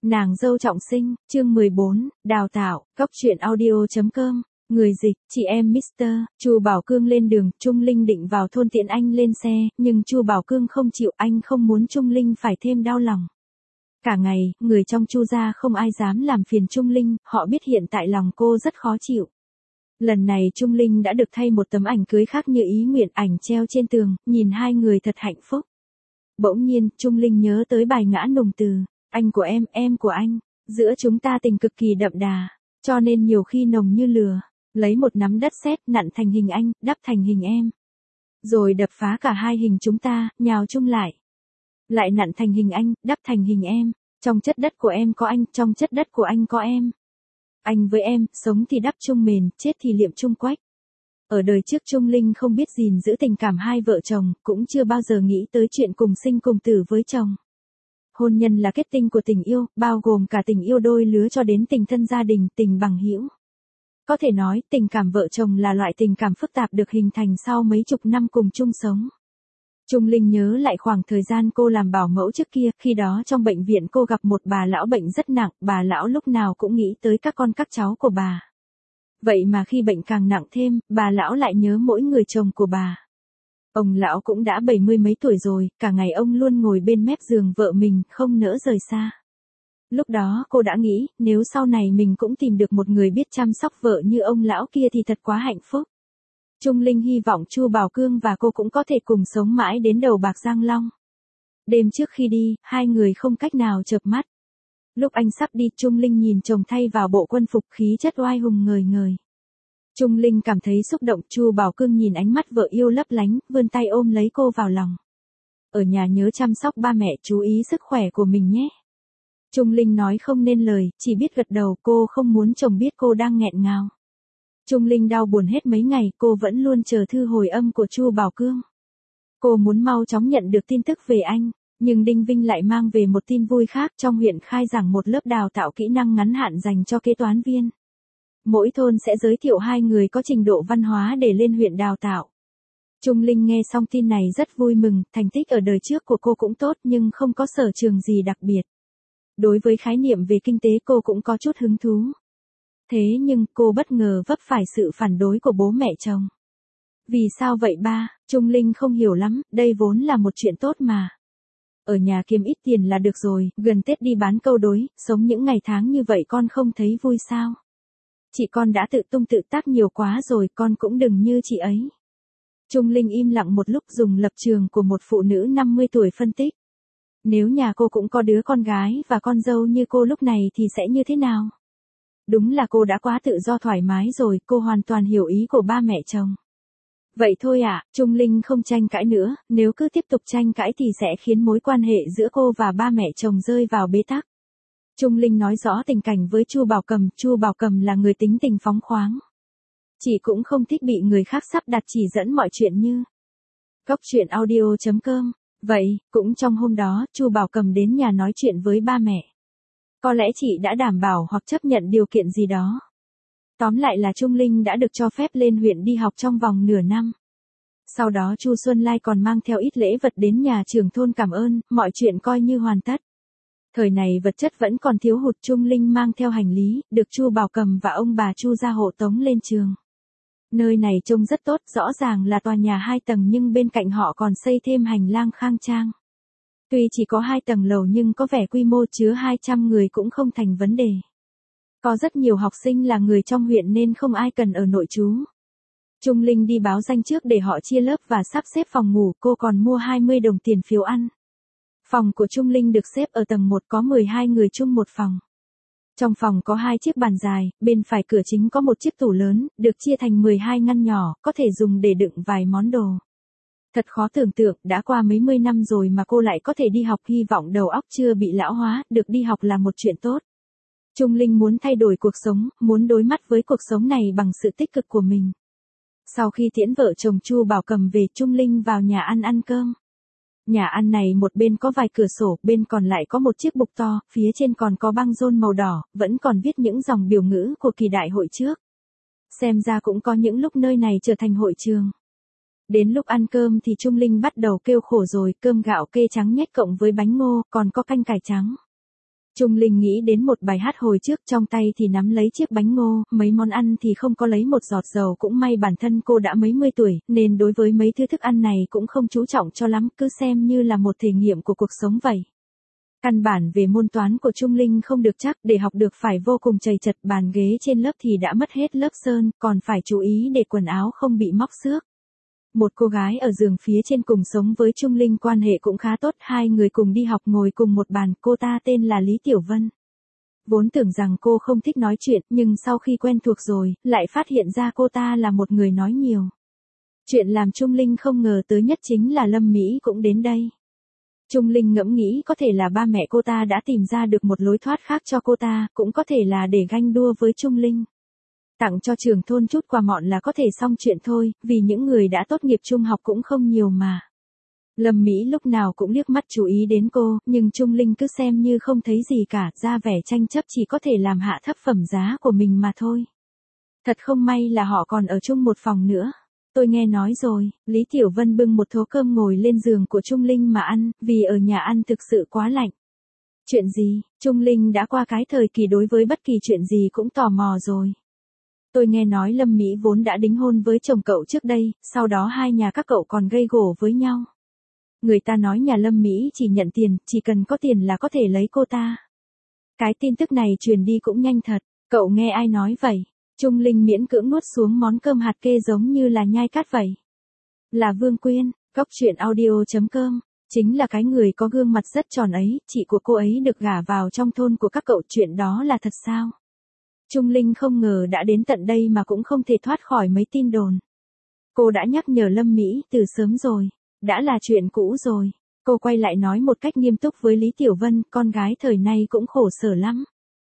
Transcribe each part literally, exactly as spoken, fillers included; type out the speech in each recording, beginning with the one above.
Nàng dâu trọng sinh, chương mười bốn, đào tạo, góc truyện audio.com, người dịch, chị em Mister Chu Bảo Cương lên đường, Trung Linh định vào thôn tiện anh lên xe, nhưng Chu Bảo Cương không chịu, anh không muốn Trung Linh phải thêm đau lòng. Cả ngày, người trong Chu gia không ai dám làm phiền Trung Linh, họ biết hiện tại lòng cô rất khó chịu. Lần này Trung Linh đã được thay một tấm ảnh cưới khác như ý nguyện, ảnh treo trên tường, nhìn hai người thật hạnh phúc. Bỗng nhiên, Trung Linh nhớ tới bài ngã nùng từ, anh của em, em của anh, giữa chúng ta tình cực kỳ đậm đà, cho nên nhiều khi nồng như lửa, lấy một nắm đất sét nặn thành hình anh, đắp thành hình em. Rồi đập phá cả hai hình chúng ta, nhào chung lại. Lại nặn thành hình anh, đắp thành hình em, trong chất đất của em có anh, trong chất đất của anh có em. Anh với em, sống thì đắp chung mền, chết thì liệm chung quách. Ở đời trước Trung Linh không biết gìn giữ tình cảm hai vợ chồng, cũng chưa bao giờ nghĩ tới chuyện cùng sinh cùng tử với chồng. Hôn nhân là kết tinh của tình yêu, bao gồm cả tình yêu đôi lứa cho đến tình thân gia đình, tình bằng hữu. Có thể nói, tình cảm vợ chồng là loại tình cảm phức tạp được hình thành sau mấy chục năm cùng chung sống. Trung Linh nhớ lại khoảng thời gian cô làm bảo mẫu trước kia, khi đó trong bệnh viện cô gặp một bà lão bệnh rất nặng, bà lão lúc nào cũng nghĩ tới các con các cháu của bà. Vậy mà khi bệnh càng nặng thêm, bà lão lại nhớ mỗi người chồng của bà. Ông lão cũng đã bảy mươi mấy tuổi rồi, cả ngày ông luôn ngồi bên mép giường vợ mình, không nỡ rời xa. Lúc đó cô đã nghĩ, nếu sau này mình cũng tìm được một người biết chăm sóc vợ như ông lão kia thì thật quá hạnh phúc. Trung Linh hy vọng Chu Bảo Cương và cô cũng có thể cùng sống mãi đến đầu bạc răng long. Đêm trước khi đi, hai người không cách nào chợp mắt. Lúc anh sắp đi, Trung Linh nhìn chồng thay vào bộ quân phục khí chất oai hùng ngời ngời. Trung Linh cảm thấy xúc động, Chu Bảo Cương nhìn ánh mắt vợ yêu lấp lánh, vươn tay ôm lấy cô vào lòng. Ở nhà nhớ chăm sóc ba mẹ, chú ý sức khỏe của mình nhé. Trung Linh nói không nên lời, chỉ biết gật đầu, cô không muốn chồng biết cô đang nghẹn ngào. Trung Linh đau buồn hết mấy ngày, cô vẫn luôn chờ thư hồi âm của Chu Bảo Cương. Cô muốn mau chóng nhận được tin tức về anh, nhưng Đinh Vinh lại mang về một tin vui khác, trong huyện khai giảng một lớp đào tạo kỹ năng ngắn hạn dành cho kế toán viên. Mỗi thôn sẽ giới thiệu hai người có trình độ văn hóa để lên huyện đào tạo. Trung Linh nghe xong tin này rất vui mừng, thành tích ở đời trước của cô cũng tốt nhưng không có sở trường gì đặc biệt. Đối với khái niệm về kinh tế cô cũng có chút hứng thú. Thế nhưng cô bất ngờ vấp phải sự phản đối của bố mẹ chồng. Vì sao vậy ba? Trung Linh không hiểu lắm, đây vốn là một chuyện tốt mà. Ở nhà kiếm ít tiền là được rồi, gần Tết đi bán câu đối, sống những ngày tháng như vậy con không thấy vui sao? Chị con đã tự tung tự tác nhiều quá rồi, con cũng đừng như chị ấy. Trung Linh im lặng một lúc, dùng lập trường của một phụ nữ năm mươi tuổi phân tích. Nếu nhà cô cũng có đứa con gái và con dâu như cô lúc này thì sẽ như thế nào? Đúng là cô đã quá tự do thoải mái rồi, cô hoàn toàn hiểu ý của ba mẹ chồng. Vậy thôi ạ, à, Trung Linh không tranh cãi nữa, nếu cứ tiếp tục tranh cãi thì sẽ khiến mối quan hệ giữa cô và ba mẹ chồng rơi vào bế tắc. Trung Linh nói rõ tình cảnh với Chu Bảo Cầm, Chu Bảo Cầm là người tính tình phóng khoáng. Chị cũng không thích bị người khác sắp đặt chỉ dẫn mọi chuyện như. Góc truyện audio.com. Vậy, cũng trong hôm đó, Chu Bảo Cầm đến nhà nói chuyện với ba mẹ. Có lẽ chị đã đảm bảo hoặc chấp nhận điều kiện gì đó. Tóm lại là Trung Linh đã được cho phép lên huyện đi học trong vòng nửa năm. Sau đó Chu Xuân Lai còn mang theo ít lễ vật đến nhà trưởng thôn cảm ơn, mọi chuyện coi như hoàn tất. Thời này vật chất vẫn còn thiếu hụt, Trung Linh mang theo hành lý, được Chu Bảo Cầm và ông bà Chu gia hộ tống lên trường. Nơi này trông rất tốt, rõ ràng là tòa nhà hai tầng nhưng bên cạnh họ còn xây thêm hành lang khang trang. Tuy chỉ có hai tầng lầu nhưng có vẻ quy mô chứa hai trăm người cũng không thành vấn đề. Có rất nhiều học sinh là người trong huyện nên không ai cần ở nội trú. Trung Linh đi báo danh trước để họ chia lớp và sắp xếp phòng ngủ, cô còn mua hai mươi đồng tiền phiếu ăn. Phòng của Trung Linh được xếp ở tầng một, có mười hai người chung một phòng. Trong phòng có hai chiếc bàn dài, bên phải cửa chính có một chiếc tủ lớn, được chia thành mười hai ngăn nhỏ, có thể dùng để đựng vài món đồ. Thật khó tưởng tượng, đã qua mấy mươi năm rồi mà cô lại có thể đi học, hy vọng đầu óc chưa bị lão hóa, được đi học là một chuyện tốt. Trung Linh muốn thay đổi cuộc sống, muốn đối mặt với cuộc sống này bằng sự tích cực của mình. Sau khi tiễn vợ chồng Chu Bảo Cầm về, Trung Linh vào nhà ăn ăn cơm. Nhà ăn này một bên có vài cửa sổ, bên còn lại có một chiếc bục to, phía trên còn có băng rôn màu đỏ, vẫn còn viết những dòng biểu ngữ của kỳ đại hội trước. Xem ra cũng có những lúc nơi này trở thành hội trường. Đến lúc ăn cơm thì Trung Linh bắt đầu kêu khổ rồi, cơm gạo kê trắng nhét cộng với bánh ngô, còn có canh cải trắng. Trung Linh nghĩ đến một bài hát hồi trước, trong tay thì nắm lấy chiếc bánh ngô, mấy món ăn thì không có lấy một giọt dầu, cũng may bản thân cô đã mấy mươi tuổi, nên đối với mấy thứ thức ăn này cũng không chú trọng cho lắm, cứ xem như là một thể nghiệm của cuộc sống vậy. Căn bản về môn toán của Trung Linh không được chắc, để học được phải vô cùng chầy chật, bàn ghế trên lớp thì đã mất hết lớp sơn, còn phải chú ý để quần áo không bị móc xước. Một cô gái ở giường phía trên cùng sống với Trung Linh, quan hệ cũng khá tốt, hai người cùng đi học ngồi cùng một bàn, cô ta tên là Lý Tiểu Vân. Vốn tưởng rằng cô không thích nói chuyện, nhưng sau khi quen thuộc rồi, lại phát hiện ra cô ta là một người nói nhiều. Chuyện làm Trung Linh không ngờ tới nhất chính là Lâm Mỹ cũng đến đây. Trung Linh ngẫm nghĩ có thể là ba mẹ cô ta đã tìm ra được một lối thoát khác cho cô ta, cũng có thể là để ganh đua với Trung Linh. Tặng cho trường thôn chút quà mọn là có thể xong chuyện thôi, vì những người đã tốt nghiệp trung học cũng không nhiều mà. Lâm Mỹ lúc nào cũng liếc mắt chú ý đến cô, nhưng Trung Linh cứ xem như không thấy gì cả, ra vẻ tranh chấp chỉ có thể làm hạ thấp phẩm giá của mình mà thôi. Thật không may là họ còn ở chung một phòng nữa. Tôi nghe nói rồi, Lý Tiểu Vân bưng một thố cơm ngồi lên giường của Trung Linh mà ăn, vì ở nhà ăn thực sự quá lạnh. Chuyện gì? Trung Linh đã qua cái thời kỳ đối với bất kỳ chuyện gì cũng tò mò rồi. Tôi nghe nói Lâm Mỹ vốn đã đính hôn với chồng cậu trước đây, sau đó hai nhà các cậu còn gây gổ với nhau. Người ta nói nhà Lâm Mỹ chỉ nhận tiền, chỉ cần có tiền là có thể lấy cô ta. Cái tin tức này truyền đi cũng nhanh thật, cậu nghe ai nói vậy? Trung Linh miễn cưỡng nuốt xuống món cơm hạt kê giống như là nhai cát vậy. Là Vương Quyên, góc truyện audio chấm com, chính là cái người có gương mặt rất tròn ấy, chị của cô ấy được gả vào trong thôn của các cậu, chuyện đó là thật sao? Trung Linh không ngờ đã đến tận đây mà cũng không thể thoát khỏi mấy tin đồn. Cô đã nhắc nhở Lâm Mỹ từ sớm rồi, đã là chuyện cũ rồi. Cô quay lại nói một cách nghiêm túc với Lý Tiểu Vân, con gái thời nay cũng khổ sở lắm.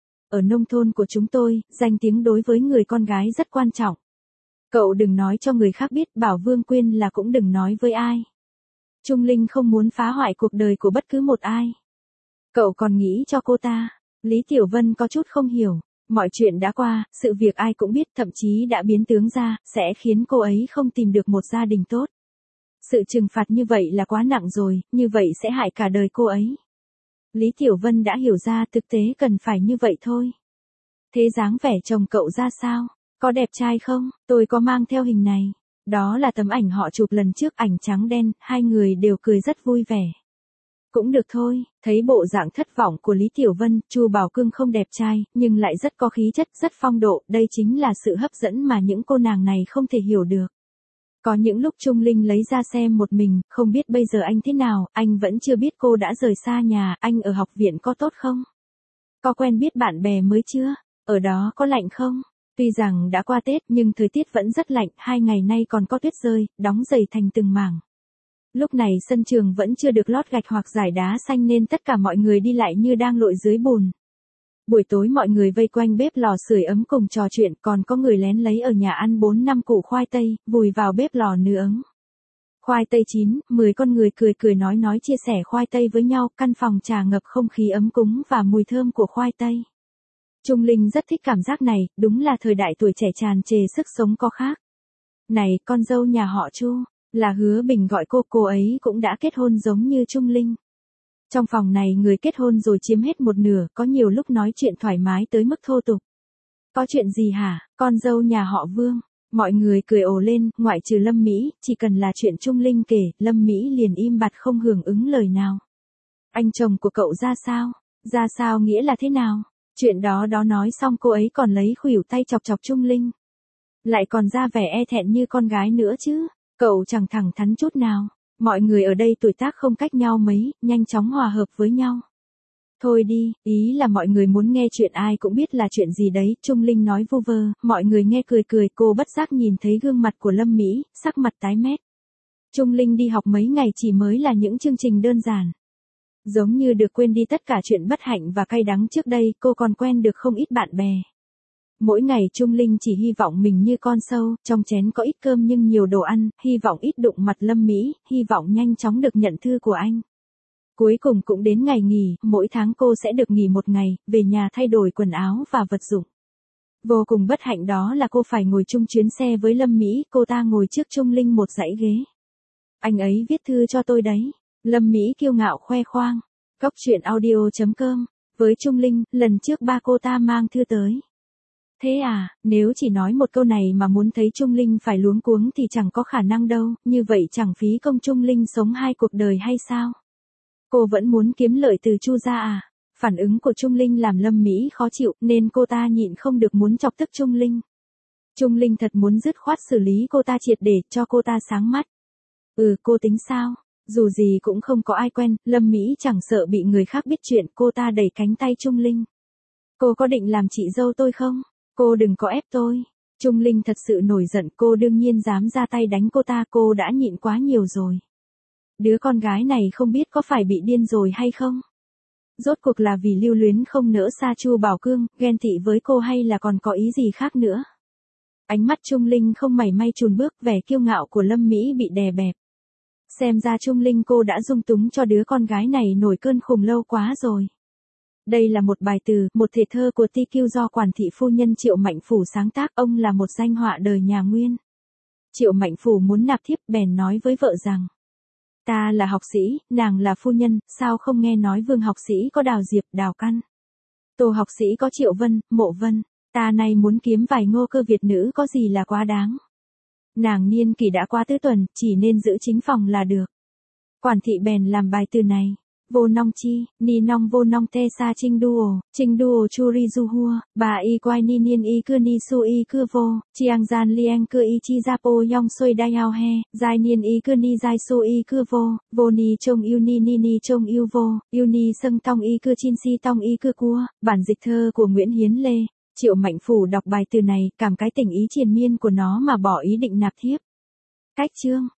Ở nông thôn của chúng tôi, danh tiếng đối với người con gái rất quan trọng. Cậu đừng nói cho người khác biết, bảo Vương Quyên là cũng đừng nói với ai. Trung Linh không muốn phá hoại cuộc đời của bất cứ một ai. Cậu còn nghĩ cho cô ta. Lý Tiểu Vân có chút không hiểu. Mọi chuyện đã qua, sự việc ai cũng biết, thậm chí đã biến tướng ra, sẽ khiến cô ấy không tìm được một gia đình tốt. Sự trừng phạt như vậy là quá nặng rồi, như vậy sẽ hại cả đời cô ấy. Lý Tiểu Vân đã hiểu ra thực tế cần phải như vậy thôi. Thế dáng vẻ chồng cậu ra sao? Có đẹp trai không? Tôi có mang theo hình này. Đó là tấm ảnh họ chụp lần trước, ảnh trắng đen, hai người đều cười rất vui vẻ. Cũng được thôi, thấy bộ dạng thất vọng của Lý Tiểu Vân, Chu Bảo Cương không đẹp trai, nhưng lại rất có khí chất, rất phong độ, đây chính là sự hấp dẫn mà những cô nàng này không thể hiểu được. Có những lúc Trung Linh lấy ra xem một mình, không biết bây giờ anh thế nào, anh vẫn chưa biết cô đã rời xa nhà, anh ở học viện có tốt không? Có quen biết bạn bè mới chưa? Ở đó có lạnh không? Tuy rằng đã qua Tết nhưng thời tiết vẫn rất lạnh, hai ngày nay còn có tuyết rơi, đóng dày thành từng mảng. Lúc này sân trường vẫn chưa được lót gạch hoặc rải đá xanh nên tất cả mọi người đi lại như đang lội dưới bùn. Buổi tối mọi người vây quanh bếp lò sưởi ấm cùng trò chuyện, còn có người lén lấy ở nhà ăn bốn năm củ khoai tây, vùi vào bếp lò nướng. Khoai tây chín, mười con người cười cười nói nói chia sẻ khoai tây với nhau, căn phòng tràn ngập không khí ấm cúng và mùi thơm của khoai tây. Trung Linh rất thích cảm giác này, đúng là thời đại tuổi trẻ tràn trề sức sống có khác. Này, con dâu nhà họ Chu, là Hứa Bình gọi cô, cô ấy cũng đã kết hôn giống như Trung Linh. Trong phòng này người kết hôn rồi chiếm hết một nửa, có nhiều lúc nói chuyện thoải mái tới mức thô tục. Có chuyện gì hả, con dâu nhà họ Vương? Mọi người cười ồ lên, ngoại trừ Lâm Mỹ, chỉ cần là chuyện Trung Linh kể, Lâm Mỹ liền im bặt không hưởng ứng lời nào. Anh chồng của cậu ra sao? Ra sao nghĩa là thế nào? Chuyện đó đó nói xong cô ấy còn lấy khuỷu tay chọc chọc Trung Linh. Lại còn ra vẻ e thẹn như con gái nữa chứ, cậu chẳng thẳng thắn chút nào. Mọi người ở đây tuổi tác không cách nhau mấy, nhanh chóng hòa hợp với nhau. Thôi đi, ý là mọi người muốn nghe chuyện ai cũng biết là chuyện gì đấy, Trung Linh nói vu vơ, mọi người nghe cười cười, cô bất giác nhìn thấy gương mặt của Lâm Mỹ, sắc mặt tái mét. Trung Linh đi học mấy ngày chỉ mới là những chương trình đơn giản. Giống như được quên đi tất cả chuyện bất hạnh và cay đắng trước đây, cô còn quen được không ít bạn bè. Mỗi ngày Trung Linh chỉ hy vọng mình như con sâu, trong chén có ít cơm nhưng nhiều đồ ăn, hy vọng ít đụng mặt Lâm Mỹ, hy vọng nhanh chóng được nhận thư của anh. Cuối cùng cũng đến ngày nghỉ, mỗi tháng cô sẽ được nghỉ một ngày, về nhà thay đổi quần áo và vật dụng. Vô cùng bất hạnh đó là cô phải ngồi chung chuyến xe với Lâm Mỹ, cô ta ngồi trước Trung Linh một dãy ghế. Anh ấy viết thư cho tôi đấy. Lâm Mỹ kiêu ngạo khoe khoang. Góc truyện audio chấm com Với Trung Linh, lần trước ba cô ta mang thư tới. Thế à, nếu chỉ nói một câu này mà muốn thấy Trung Linh phải luống cuống thì chẳng có khả năng đâu, như vậy chẳng phí công Trung Linh sống hai cuộc đời hay sao? Cô vẫn muốn kiếm lợi từ Chu gia à? Phản ứng của Trung Linh làm Lâm Mỹ khó chịu, nên cô ta nhịn không được muốn chọc tức Trung Linh. Trung Linh thật muốn dứt khoát xử lý cô ta triệt để cho cô ta sáng mắt. Ừ, cô tính sao? Dù gì cũng không có ai quen, Lâm Mỹ chẳng sợ bị người khác biết chuyện, cô ta đẩy cánh tay Trung Linh. Cô có định làm chị dâu tôi không? Cô đừng có ép tôi. Trung Linh thật sự nổi giận, cô đương nhiên dám ra tay đánh cô ta, cô đã nhịn quá nhiều rồi. Đứa con gái này không biết có phải bị điên rồi hay không? Rốt cuộc là vì lưu luyến không nỡ xa Chu Bảo Cương, ghen tị với cô hay là còn có ý gì khác nữa? Ánh mắt Trung Linh không mảy may chùn bước, vẻ kiêu ngạo của Lâm Mỹ bị đè bẹp. Xem ra Trung Linh cô đã dung túng cho đứa con gái này nổi cơn khùng lâu quá rồi. Đây là một bài từ, một thể thơ của Ti Kiu do quản thị phu nhân Triệu Mạnh Phủ sáng tác, ông là một danh họa đời nhà Nguyên. Triệu Mạnh Phủ muốn nạp thiếp bèn nói với vợ rằng: ta là học sĩ, nàng là phu nhân, sao không nghe nói Vương học sĩ có Đào Diệp, Đào Căn. Tô học sĩ có Triệu Vân, Mộ Vân, ta nay muốn kiếm vài ngô cơ Việt nữ có gì là quá đáng. Nàng niên kỷ đã qua tứ tuần, chỉ nên giữ chính phòng là được. Quản thị bèn làm bài từ này. Vô nong chi, ni nong vô nong te sa trinh duo, trinh duo churi du hua, bà y quai ni niên y cưa ni su y cưa vô, chiang gian liang cưa y chi gia po yong soi đai hao he, giai niên y cưa ni giai su y cưa vô, vô ni trông yêu ni ni ni trông yêu vô, yêu ni sâng tong y cưa chin si tong y cưa cua, bản dịch thơ của Nguyễn Hiến Lê. Triệu Mạnh Phủ đọc bài từ này, cảm cái tình ý triền miên của nó mà bỏ ý định nạp thiếp. Cách chương